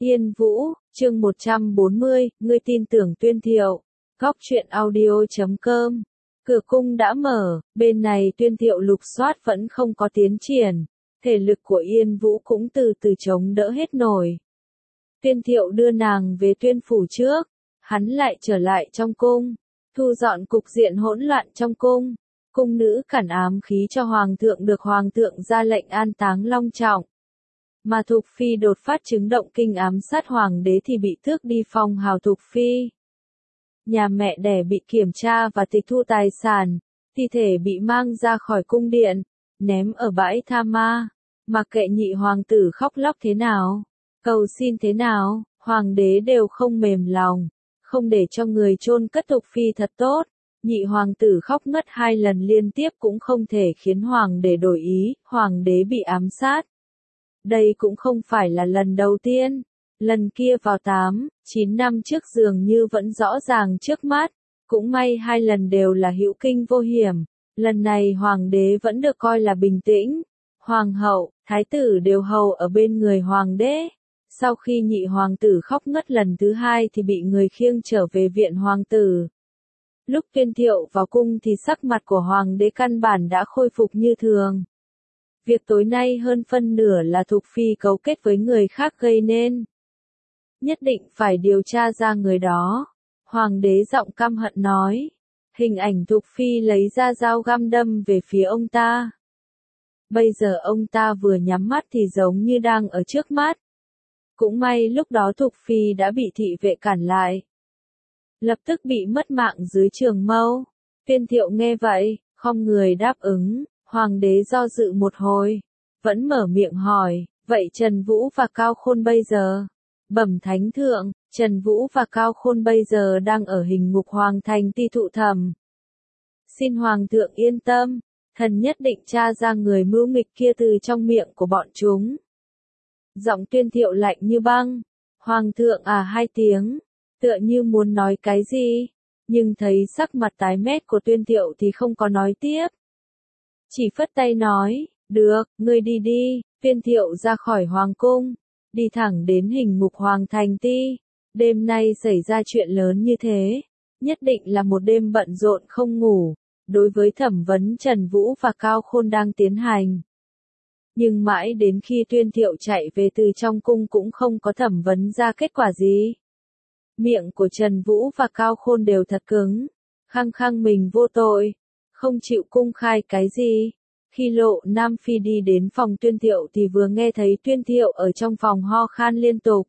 Yên Vũ, chương 140, ngươi tin tưởng Tuyên Thiệu. Góc truyện audio.com. Cửa cung đã mở, bên này Tuyên Thiệu lục soát vẫn không có tiến triển. Thể lực của Yên Vũ cũng từ từ chống đỡ hết nổi. Tuyên Thiệu đưa nàng về Tuyên phủ trước. Hắn lại trở lại trong cung. Thu dọn cục diện hỗn loạn trong cung. Cung nữ cản ám khí cho Hoàng thượng được Hoàng thượng ra lệnh an táng long trọng. Mà Thục Phi đột phát chứng động kinh ám sát Hoàng đế thì bị tước đi phong hào Thục Phi. Nhà mẹ đẻ bị kiểm tra và tịch thu tài sản, thi thể bị mang ra khỏi cung điện, ném ở bãi tha ma. Mặc kệ nhị hoàng tử khóc lóc thế nào, cầu xin thế nào, Hoàng đế đều không mềm lòng, không để cho người chôn cất Thục Phi thật tốt. Nhị hoàng tử khóc ngất 2 lần liên tiếp cũng không thể khiến Hoàng đế đổi ý, Hoàng đế bị ám sát. Đây cũng không phải là lần đầu tiên, lần kia vào 8, 9 năm trước dường như vẫn rõ ràng trước mắt, cũng may 2 lần đều là hữu kinh vô hiểm, lần này Hoàng đế vẫn được coi là bình tĩnh, Hoàng hậu, thái tử đều hầu ở bên người Hoàng đế. Sau khi nhị hoàng tử khóc ngất lần thứ 2 thì bị người khiêng trở về viện hoàng tử. Lúc Tuyên Thiệu vào cung thì sắc mặt của Hoàng đế căn bản đã khôi phục như thường. Việc tối nay hơn phân nửa là Thục Phi cấu kết với người khác gây nên. Nhất định phải điều tra ra người đó. Hoàng đế giọng căm hận nói. Hình ảnh Thục Phi lấy ra dao găm đâm về phía ông ta. Bây giờ ông ta vừa nhắm mắt thì giống như đang ở trước mắt. Cũng may lúc đó Thục Phi đã bị thị vệ cản lại. Lập tức bị mất mạng dưới trường mâu. Tuyên Thiệu nghe vậy, không người đáp ứng. Hoàng đế do dự một hồi, vẫn mở miệng hỏi, vậy Trần Vũ và Cao Khôn bây giờ? Bẩm thánh thượng, Trần Vũ và Cao Khôn bây giờ đang ở hình ngục Hoàng thành ti thụ thẩm. Xin Hoàng thượng yên tâm, thần nhất định tra ra người mưu nghịch kia từ trong miệng của bọn chúng. Giọng Tuyên Thiệu lạnh như băng, Hoàng thượng 2 tiếng, tựa như muốn nói cái gì, nhưng thấy sắc mặt tái mét của Tuyên Thiệu thì không có nói tiếp. Chỉ phất tay nói, được, ngươi đi đi. Tuyên Thiệu ra khỏi hoàng cung, đi thẳng đến hình ngục Hoàng thành ti. Đêm nay xảy ra chuyện lớn như thế, nhất định là một đêm bận rộn không ngủ, đối với thẩm vấn Trần Vũ và Cao Khôn đang tiến hành. Nhưng mãi đến khi Tuyên Thiệu chạy về từ trong cung cũng không có thẩm vấn ra kết quả gì. Miệng của Trần Vũ và Cao Khôn đều thật cứng, khăng khăng mình vô tội, không chịu cung khai cái gì. Khi Lộ Nam Phi đi đến phòng Tuyên Thiệu thì vừa nghe thấy Tuyên Thiệu ở trong phòng ho khan liên tục.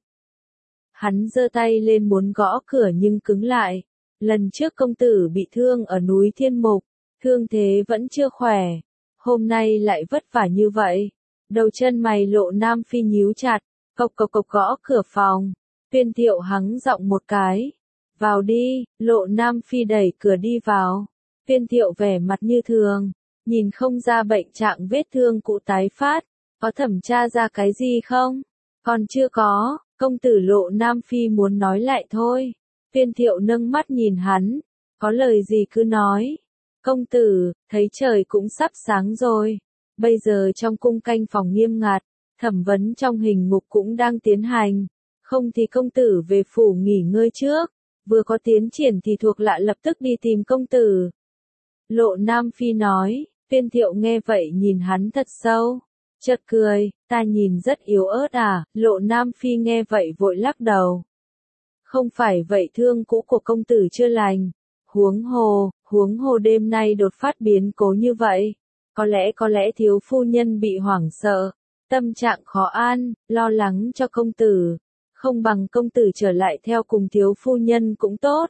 Hắn giơ tay lên muốn gõ cửa nhưng cứng lại. Lần trước công tử bị thương ở núi Thiên Mục, thương thế vẫn chưa khỏe. Hôm nay lại vất vả như vậy. Đầu chân mày Lộ Nam Phi nhíu chặt, cộc cộc cộc gõ cửa phòng. Tuyên Thiệu hắng giọng một cái. Vào đi, Lộ Nam Phi đẩy cửa đi vào. Tuyên Thiệu vẻ mặt như thường, nhìn không ra bệnh trạng vết thương cũ tái phát, có thẩm tra ra cái gì không? Còn chưa có, công tử Lộ Nam Phi muốn nói lại thôi. Tuyên Thiệu nâng mắt nhìn hắn, có lời gì cứ nói. Công tử, thấy trời cũng sắp sáng rồi, bây giờ trong cung canh phòng nghiêm ngặt, thẩm vấn trong hình ngục cũng đang tiến hành, không thì công tử về phủ nghỉ ngơi trước, vừa có tiến triển thì thuộc hạ lập tức đi tìm công tử. Lộ Nam Phi nói. Tuyên Thiệu nghe vậy nhìn hắn thật sâu, chợt cười, ta nhìn rất yếu ớt Lộ Nam Phi nghe vậy vội lắc đầu. Không phải vậy, thương cũ của công tử chưa lành, huống hồ đêm nay đột phát biến cố như vậy, có lẽ thiếu phu nhân bị hoảng sợ, tâm trạng khó an, lo lắng cho công tử, không bằng công tử trở lại theo cùng thiếu phu nhân cũng tốt.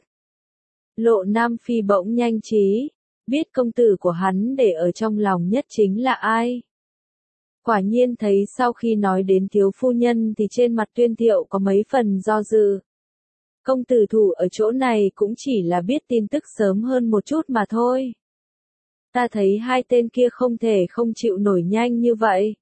Lộ Nam Phi bỗng nhanh trí, biết công tử của hắn để ở trong lòng nhất chính là ai. Quả nhiên thấy sau khi nói đến thiếu phu nhân thì trên mặt Tuyên Thiệu có mấy phần do dự. Công tử thủ ở chỗ này cũng chỉ là biết tin tức sớm hơn một chút mà thôi. Ta thấy 2 tên kia không thể không chịu nổi nhanh như vậy.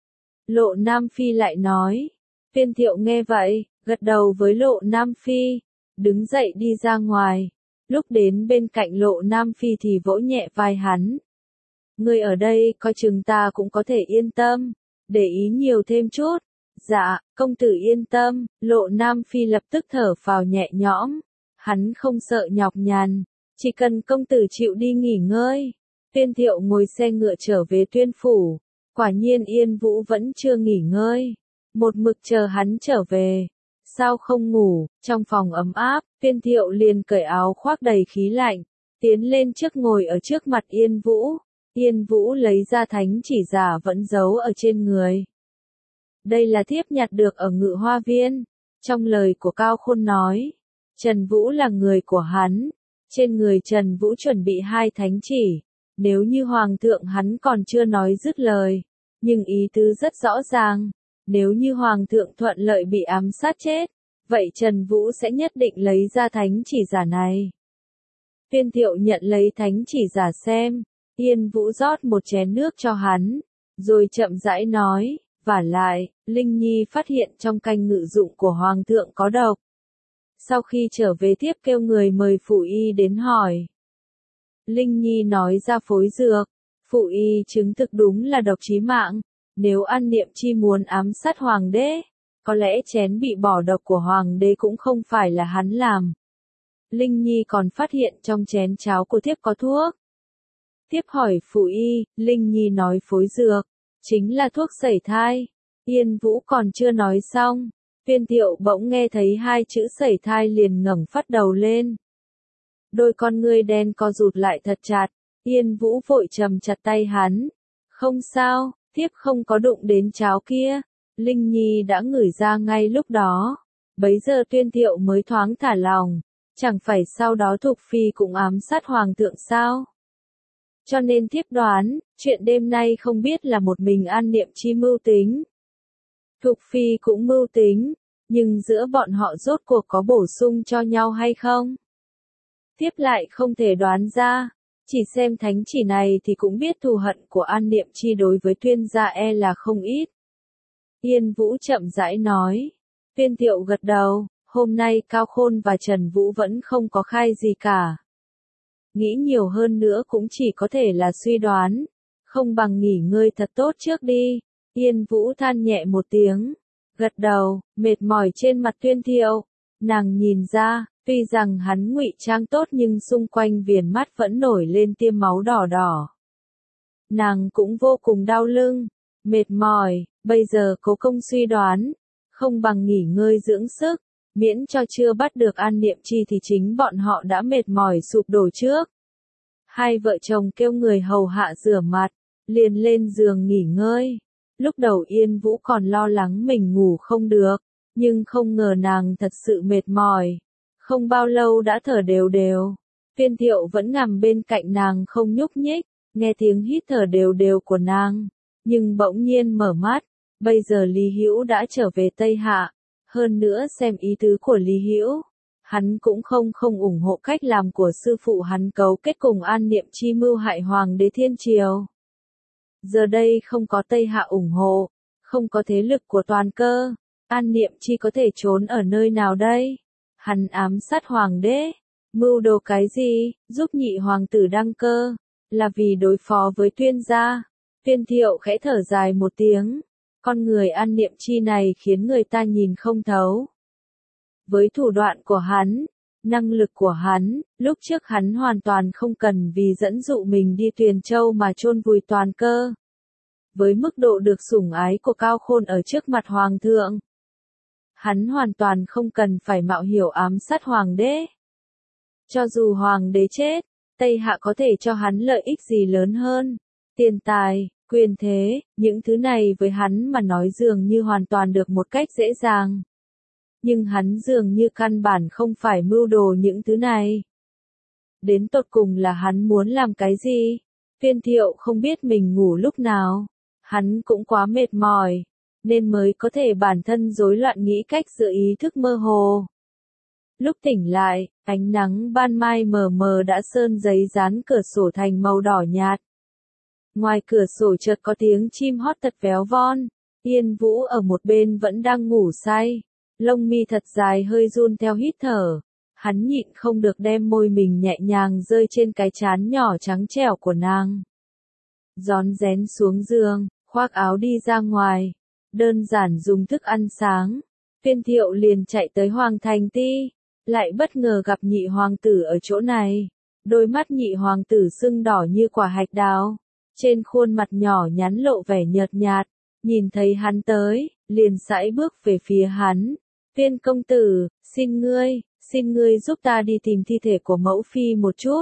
Lộ Nam Phi lại nói. Tuyên Thiệu nghe vậy, gật đầu với Lộ Nam Phi, đứng dậy đi ra ngoài. Lúc đến bên cạnh Lộ Nam Phi thì vỗ nhẹ vai hắn. Ngươi ở đây coi chừng ta cũng có thể yên tâm, để ý nhiều thêm chút, Dạ, công tử yên tâm, Lộ Nam Phi lập tức thở phào nhẹ nhõm. Hắn không sợ nhọc nhằn, chỉ cần công tử chịu đi nghỉ ngơi. Tuyên Thiệu ngồi xe ngựa trở về Tuyên phủ. Quả nhiên Yên Vũ vẫn chưa nghỉ ngơi. Một mực chờ hắn trở về. Sao không ngủ, trong phòng ấm áp, Tuyên Thiệu liền cởi áo khoác đầy khí lạnh. Tiến lên trước ngồi ở trước mặt Yên Vũ. Yên Vũ lấy ra thánh chỉ giả vẫn giấu ở trên người. Đây là thiếp nhặt được ở Ngự Hoa Viên. Trong lời của Cao Khôn nói, Trần Vũ là người của hắn. Trên người Trần Vũ chuẩn bị 2 thánh chỉ. Nếu như Hoàng thượng hắn còn chưa nói dứt lời. Nhưng ý tứ rất rõ ràng. Nếu như Hoàng thượng thuận lợi bị ám sát chết, vậy Trần Vũ sẽ nhất định lấy ra thánh chỉ giả này. Tuyên Thiệu nhận lấy thánh chỉ giả xem. Yên Vũ rót một chén nước cho hắn. Rồi chậm rãi nói, vả lại, Linh Nhi phát hiện trong canh ngự dụng của Hoàng thượng có độc. Sau khi trở về tiếp kêu người mời Phụ Y đến hỏi. Linh Nhi nói ra phối dược. Phụ Y chứng thực đúng là độc chí mạng. Nếu An Niệm Chi muốn ám sát Hoàng đế, có lẽ chén bị bỏ độc của Hoàng đế cũng không phải là hắn làm. Linh Nhi còn phát hiện trong chén cháo của thiếp có thuốc. Thiếp hỏi Phụ Y, Linh Nhi nói phối dược, chính là thuốc sẩy thai. Yên Vũ còn chưa nói xong, Tuyên Thiệu bỗng nghe thấy 2 chữ sẩy thai liền ngẩng phát đầu lên. Đôi con ngươi đen co rụt lại thật chặt, Yên Vũ vội trầm chặt tay hắn. Không sao, thiếp không có đụng đến cháo kia. Linh Nhi đã ngửi ra ngay lúc đó. Bấy giờ Tuyên Thiệu mới thoáng thả lòng. Chẳng phải sau đó Thục Phi cũng ám sát Hoàng thượng sao? Cho nên thiếp đoán, chuyện đêm nay không biết là một mình An Niệm Chi mưu tính. Thục Phi cũng mưu tính, nhưng giữa bọn họ rốt cuộc có bổ sung cho nhau hay không? Thiếp lại không thể đoán ra, chỉ xem thánh chỉ này thì cũng biết thù hận của An Niệm Chi đối với Tuyên gia e là không ít. Yên Vũ chậm rãi nói. Tuyên Thiệu gật đầu, hôm nay Cao Khôn và Trần Vũ vẫn không có khai gì cả. Nghĩ nhiều hơn nữa cũng chỉ có thể là suy đoán, không bằng nghỉ ngơi thật tốt trước đi. Yên Vũ than nhẹ một tiếng, gật đầu, mệt mỏi trên mặt Tuyên Thiệu. Nàng nhìn ra, tuy rằng hắn ngụy trang tốt nhưng xung quanh viền mắt vẫn nổi lên tia máu đỏ đỏ. Nàng cũng vô cùng đau lưng, mệt mỏi, bây giờ cố công suy đoán, không bằng nghỉ ngơi dưỡng sức, miễn cho chưa bắt được An Niệm Chi thì chính bọn họ đã mệt mỏi sụp đổ trước. 2 vợ chồng kêu người hầu hạ rửa mặt, liền lên giường nghỉ ngơi. Lúc đầu Yên Vũ còn lo lắng mình ngủ không được, nhưng không ngờ nàng thật sự mệt mỏi. Không bao lâu đã thở đều đều. Tuyên Thiệu vẫn nằm bên cạnh nàng không nhúc nhích, nghe tiếng hít thở đều đều của nàng, nhưng bỗng nhiên mở mắt. Bây giờ Lý Hữu đã trở về Tây Hạ, hơn nữa xem ý tứ của Lý Hữu, hắn cũng không ủng hộ cách làm của sư phụ hắn cấu kết cùng An Niệm Chi mưu hại Hoàng đế Thiên Triều. Giờ đây không có Tây Hạ ủng hộ, không có thế lực của toàn cơ, An Niệm Chi có thể trốn ở nơi nào đây? Hắn ám sát Hoàng đế, mưu đồ cái gì, giúp nhị hoàng tử đăng cơ, là vì đối phó với Tuyên gia. Tuyên Thiệu khẽ thở dài một tiếng. Con người An Niệm Chi này khiến người ta nhìn không thấu. Với thủ đoạn của hắn, năng lực của hắn, lúc trước hắn hoàn toàn không cần vì dẫn dụ mình đi Tuyền Châu mà chôn vùi toàn cơ. Với mức độ được sủng ái của Cao Khôn ở trước mặt Hoàng thượng, hắn hoàn toàn không cần phải mạo hiểm ám sát Hoàng đế. Cho dù Hoàng đế chết, Tây Hạ có thể cho hắn lợi ích gì lớn hơn? Tiền tài, quyền thế, những thứ này với hắn mà nói dường như hoàn toàn được một cách dễ dàng. Nhưng hắn dường như căn bản không phải mưu đồ những thứ này. Đến tột cùng là hắn muốn làm cái gì? Tuyên Thiệu không biết mình ngủ lúc nào. Hắn cũng quá mệt mỏi, nên mới có thể bản thân rối loạn nghĩ cách giữa ý thức mơ hồ. Lúc tỉnh lại, ánh nắng ban mai mờ mờ đã sơn giấy dán cửa sổ thành màu đỏ nhạt. Ngoài cửa sổ chợt có tiếng chim hót thật véo von. Yên Vũ ở một bên vẫn đang ngủ say. Lông mi thật dài hơi run theo hít thở. Hắn nhịn không được đem môi mình nhẹ nhàng rơi trên cái trán nhỏ trắng trẻo của nàng. Rón rén xuống giường, khoác áo đi ra ngoài. đơn giản dùng thức ăn sáng. Viên Thiệu liền chạy tới Hoàng Thành Ti, lại bất ngờ gặp nhị hoàng tử ở chỗ này. Đôi mắt nhị hoàng tử sưng đỏ như quả hạch đào, trên khuôn mặt nhỏ nhắn lộ vẻ nhợt nhạt, nhìn thấy hắn tới, liền sải bước về phía hắn. Viên công tử, xin ngươi giúp ta đi tìm thi thể của mẫu phi một chút.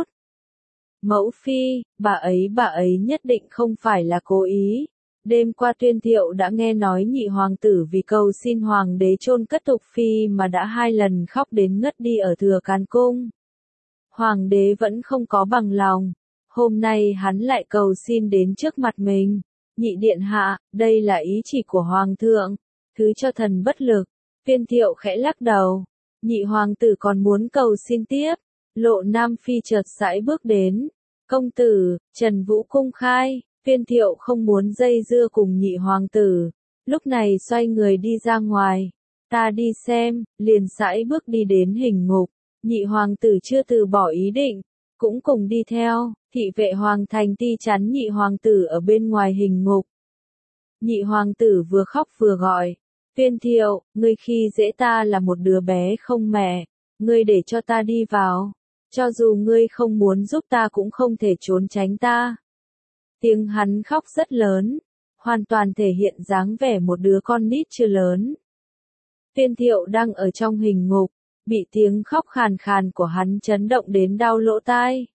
Mẫu phi, bà ấy nhất định không phải là cố ý. Đêm qua Tuyên Thiệu đã nghe nói nhị hoàng tử vì cầu xin hoàng đế chôn cất Thục phi mà đã 2 lần khóc đến ngất đi ở Thừa Càn Cung. Hoàng đế vẫn không có bằng lòng. Hôm nay hắn lại cầu xin đến trước mặt mình. Nhị điện hạ, đây là ý chỉ của hoàng thượng. Thứ cho thần bất lực. Viên Thiệu khẽ lắc đầu. Nhị hoàng tử còn muốn cầu xin tiếp. Lộ Nam Phi chợt sải bước đến. Công tử, Trần Vũ cung khai. Viên Thiệu không muốn dây dưa cùng nhị hoàng tử. Lúc này xoay người đi ra ngoài. Ta đi xem, liền sải bước đi đến hình ngục. Nhị hoàng tử chưa từ bỏ ý định, cũng cùng đi theo. Thị vệ Hoàng Thành Ti chắn nhị hoàng tử ở bên ngoài hình ngục. Nhị hoàng tử vừa khóc vừa gọi. Viên Thiệu, ngươi khi dễ ta là một đứa bé không mẹ. Ngươi để cho ta đi vào. Cho dù ngươi không muốn giúp ta cũng không thể trốn tránh ta. Tiếng hắn khóc rất lớn, hoàn toàn thể hiện dáng vẻ một đứa con nít chưa lớn. Viên Thiệu đang ở trong hình ngục, bị tiếng khóc khàn khàn của hắn chấn động đến đau lỗ tai.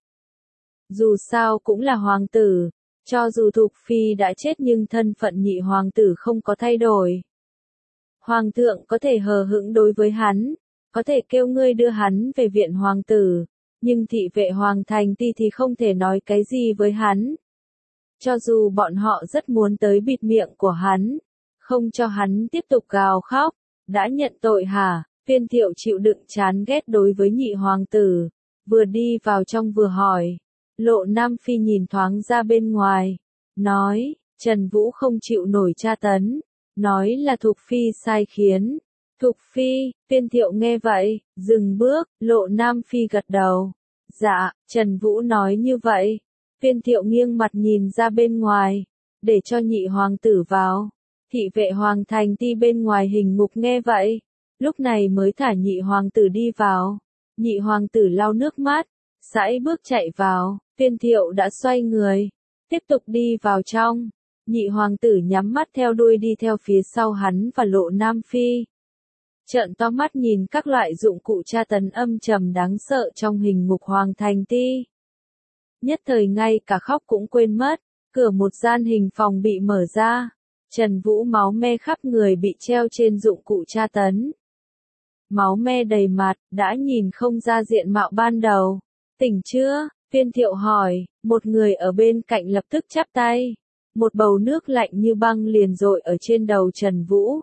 Dù sao cũng là hoàng tử, cho dù Thục phi đã chết nhưng thân phận nhị hoàng tử không có thay đổi. Hoàng thượng có thể hờ hững đối với hắn, có thể kêu ngươi đưa hắn về viện hoàng tử, nhưng thị vệ Hoàng Thành Ti thì không thể nói cái gì với hắn. Cho dù bọn họ rất muốn tới bịt miệng của hắn, không cho hắn tiếp tục gào khóc, đã nhận tội hả? Viên Thiệu chịu đựng chán ghét đối với nhị hoàng tử, vừa đi vào trong vừa hỏi. Lộ Nam Phi nhìn thoáng ra bên ngoài, nói, Trần Vũ không chịu nổi tra tấn, nói là Thục phi sai khiến. Thục phi, Viên Thiệu nghe vậy, dừng bước, Lộ Nam Phi gật đầu. Dạ, Trần Vũ nói như vậy. Viên Thiệu nghiêng mặt nhìn ra bên ngoài, để cho nhị hoàng tử vào. Thị vệ Hoàng Thành Ti bên ngoài hình ngục nghe vậy, lúc này mới thả nhị hoàng tử đi vào. Nhị hoàng tử lau nước mắt, sải bước chạy vào. Viên Thiệu đã xoay người, tiếp tục đi vào trong. Nhị hoàng tử nhắm mắt theo đuôi đi theo phía sau hắn và Lộ Nam Phi. Trợn to mắt nhìn các loại dụng cụ tra tấn âm trầm đáng sợ trong hình ngục Hoàng Thành Ti. Nhất thời ngay cả khóc cũng quên mất, cửa một gian hình phòng bị mở ra. Trần Vũ máu me khắp người bị treo trên dụng cụ tra tấn. Máu me đầy mặt, đã nhìn không ra diện mạo ban đầu. Tỉnh chưa? Viên Thiệu hỏi, một người ở bên cạnh lập tức chắp tay. Một bầu nước lạnh như băng liền dội ở trên đầu Trần Vũ.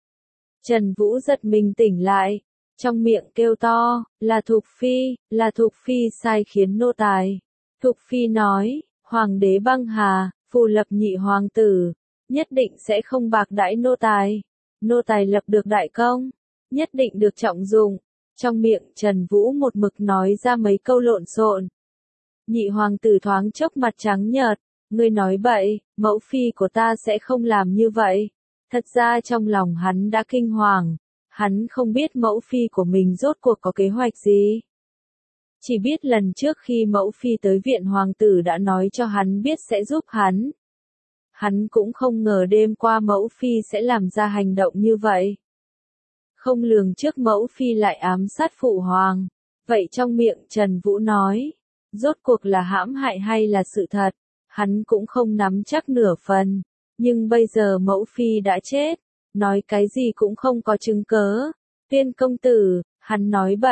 Trần Vũ giật mình tỉnh lại, trong miệng kêu to, là Thục phi sai khiến nô tài. Thục phi nói, hoàng đế băng hà, phù lập nhị hoàng tử, nhất định sẽ không bạc đãi nô tài. Nô tài lập được đại công, nhất định được trọng dụng. Trong miệng Trần Vũ một mực nói ra mấy câu lộn xộn. Nhị hoàng tử thoáng chốc mặt trắng nhợt, ngươi nói bậy, mẫu phi của ta sẽ không làm như vậy. Thật ra trong lòng hắn đã kinh hoàng, hắn không biết mẫu phi của mình rốt cuộc có kế hoạch gì. Chỉ biết lần trước khi mẫu phi tới viện hoàng tử đã nói cho hắn biết sẽ giúp hắn. Hắn cũng không ngờ đêm qua mẫu phi sẽ làm ra hành động như vậy. Không lường trước mẫu phi lại ám sát phụ hoàng. Vậy trong miệng Trần Vũ nói, rốt cuộc là hãm hại hay là sự thật, hắn cũng không nắm chắc nửa phần. Nhưng bây giờ mẫu phi đã chết, nói cái gì cũng không có chứng cớ. Viên công tử, hắn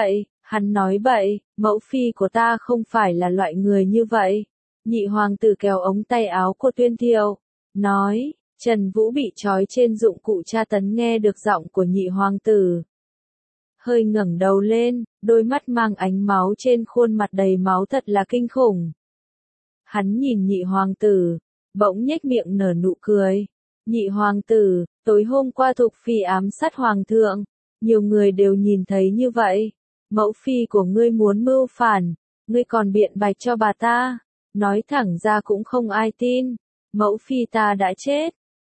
nói bậy, mẫu phi của ta không phải là loại người như vậy. Nhị hoàng tử kéo ống tay áo của Tuyên Thiệu, nói, Trần Vũ bị trói trên dụng cụ tra tấn nghe được giọng của nhị hoàng tử. Hơi ngẩng đầu lên, đôi mắt mang ánh máu trên khuôn mặt đầy máu thật là kinh khủng. Hắn nhìn nhị hoàng tử, bỗng nhếch miệng nở nụ cười. Nhị hoàng tử, tối hôm qua Thục phi ám sát hoàng thượng, nhiều người đều nhìn thấy như vậy. Mẫu phi của ngươi muốn mưu phản, ngươi còn biện bạch cho bà ta, nói thẳng ra cũng không ai tin. Mẫu phi ta đã chết,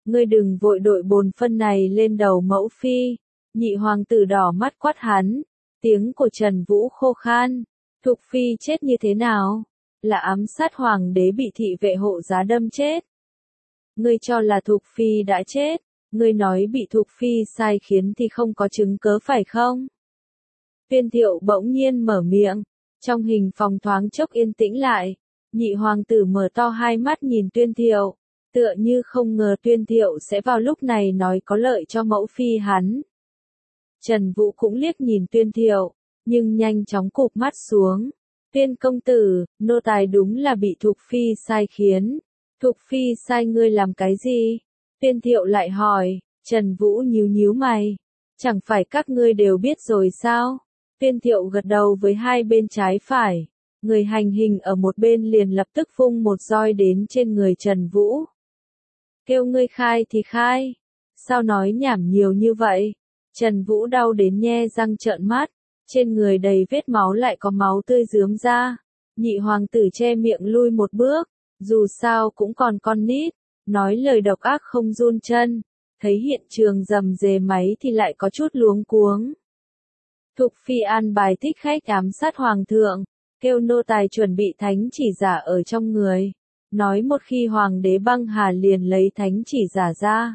Ngươi đừng vội đội bồn phân này lên đầu mẫu phi. Nhị hoàng tử đỏ mắt quát hắn. Tiếng của Trần Vũ khô khan. Thục phi chết như thế nào? Là ám sát hoàng đế bị thị vệ hộ giá đâm chết. Ngươi cho là Thục phi đã chết. Ngươi nói bị Thục phi sai khiến thì không có chứng cớ phải không? Tuyên Thiệu bỗng nhiên mở miệng. Trong hình phòng thoáng chốc yên tĩnh lại. Nhị hoàng tử mở to hai mắt nhìn Tuyên Thiệu. Tựa như không ngờ Tuyên Thiệu sẽ vào lúc này nói có lợi cho mẫu phi hắn. Trần Vũ cũng liếc nhìn Tuyên Thiệu, nhưng nhanh chóng cụp mắt xuống. Tuyên công tử, nô tài đúng là bị Thục phi sai khiến. Thục phi sai ngươi làm cái gì? Tuyên Thiệu lại hỏi. Trần Vũ nhíu nhíu mày. Chẳng phải các ngươi đều biết rồi sao? Tuyên Thiệu gật đầu với hai bên trái phải. Người hành hình ở một bên liền lập tức vung một roi đến trên người Trần Vũ. Kêu ngươi khai thì khai. Sao nói nhảm nhiều như vậy? Trần Vũ đau đến nhe răng trợn mắt. Trên người đầy vết máu lại có máu tươi rướm ra. Nhị hoàng tử che miệng lui một bước. Dù sao cũng còn con nít. Nói lời độc ác không run chân. Thấy hiện trường rầm rề máy thì lại có chút luống cuống. Thục phi an bài thích khách ám sát hoàng thượng. Kêu nô tài chuẩn bị thánh chỉ giả ở trong người. Nói một khi hoàng đế băng hà liền lấy thánh chỉ giả ra.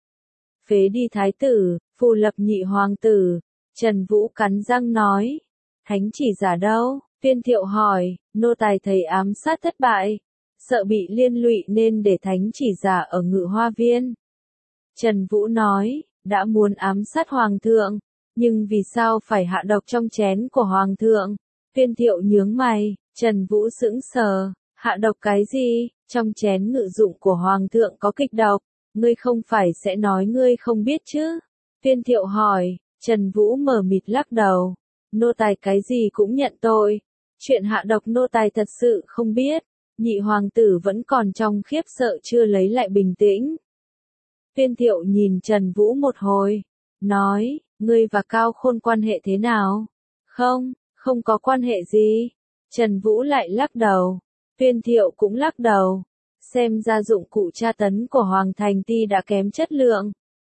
Phế đi thái tử, phù lập nhị hoàng tử. Trần Vũ cắn răng nói. Thánh chỉ giả đâu? Tuyên Thiệu hỏi. Nô tài thấy ám sát thất bại. Sợ bị liên lụy nên để thánh chỉ giả ở Ngự Hoa Viên. Trần Vũ nói. Đã muốn ám sát hoàng thượng. Nhưng vì sao phải hạ độc trong chén của hoàng thượng? Tuyên Thiệu nhướng mày. Trần Vũ sững sờ. Hạ độc cái gì? Trong chén ngự dụng của hoàng thượng có kịch độc. Ngươi không phải sẽ nói ngươi không biết chứ? Tuyên Thiệu hỏi. Trần Vũ mờ mịt lắc đầu. Nô tài cái gì cũng nhận tội. Chuyện hạ độc nô tài thật sự không biết. Nhị hoàng tử vẫn còn trong khiếp sợ chưa lấy lại bình tĩnh. Tuyên Thiệu nhìn Trần Vũ một hồi. Nói, ngươi và Cao Khôn quan hệ thế nào? Không có quan hệ gì. Trần Vũ lại lắc đầu. Tuyên Thiệu cũng lắc đầu. Xem ra dụng cụ tra tấn của Hoàng Thành Ti đã kém chất lượng.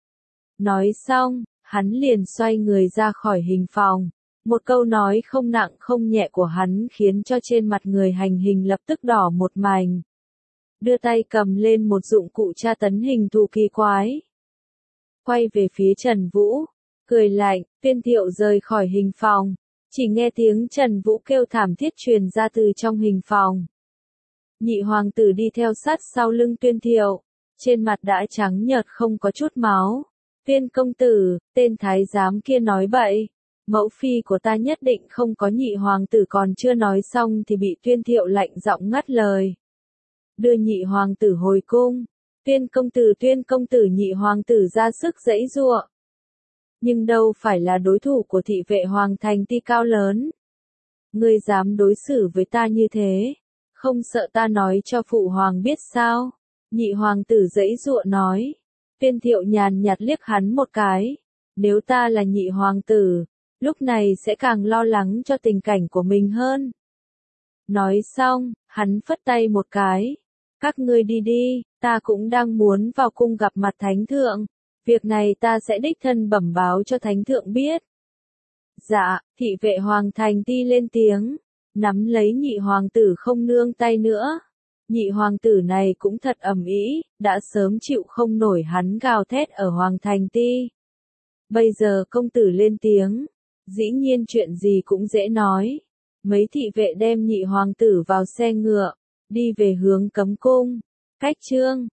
Nói xong, hắn liền xoay người ra khỏi hình phòng. Một câu nói không nặng không nhẹ của hắn khiến cho trên mặt người hành hình lập tức đỏ một mảnh. Đưa tay cầm lên một dụng cụ tra tấn hình thù kỳ quái. Quay về phía Trần Vũ, cười lạnh, Tuyên Thiệu rời khỏi hình phòng. Chỉ nghe tiếng Trần Vũ kêu thảm thiết truyền ra từ trong hình phòng. Nhị hoàng tử đi theo sát sau lưng Tuyên Thiệu. Trên mặt đã trắng nhợt không có chút máu. Tuyên công tử, tên thái giám kia nói bậy. Mẫu phi của ta nhất định không có nhị hoàng tử còn chưa nói xong thì bị Tuyên Thiệu lạnh giọng ngắt lời. Đưa nhị hoàng tử hồi cung. Tuyên công tử nhị hoàng tử ra sức giãy giụa. Nhưng đâu phải là đối thủ của thị vệ Hoàng Thành Ti cao lớn. Ngươi dám đối xử với ta như thế, không sợ ta nói cho phụ hoàng biết sao? Nhị hoàng tử giãy giụa nói. Tuyên Thiệu nhàn nhạt liếc hắn một cái. Nếu ta là nhị hoàng tử, lúc này sẽ càng lo lắng cho tình cảnh của mình hơn. Nói xong, hắn phất tay một cái. Các ngươi đi đi, ta cũng đang muốn vào cung gặp mặt thánh thượng. Việc này ta sẽ đích thân bẩm báo cho thánh thượng biết. Dạ, thị vệ Hoàng Thành Ti lên tiếng. Nắm lấy nhị hoàng tử không nương tay nữa. Nhị hoàng tử này cũng thật ầm ĩ, đã sớm chịu không nổi hắn gào thét ở Hoàng Thành Ti. Bây giờ công tử lên tiếng, dĩ nhiên chuyện gì cũng dễ nói. Mấy thị vệ đem nhị hoàng tử vào xe ngựa, đi về hướng cấm cung. Cách chương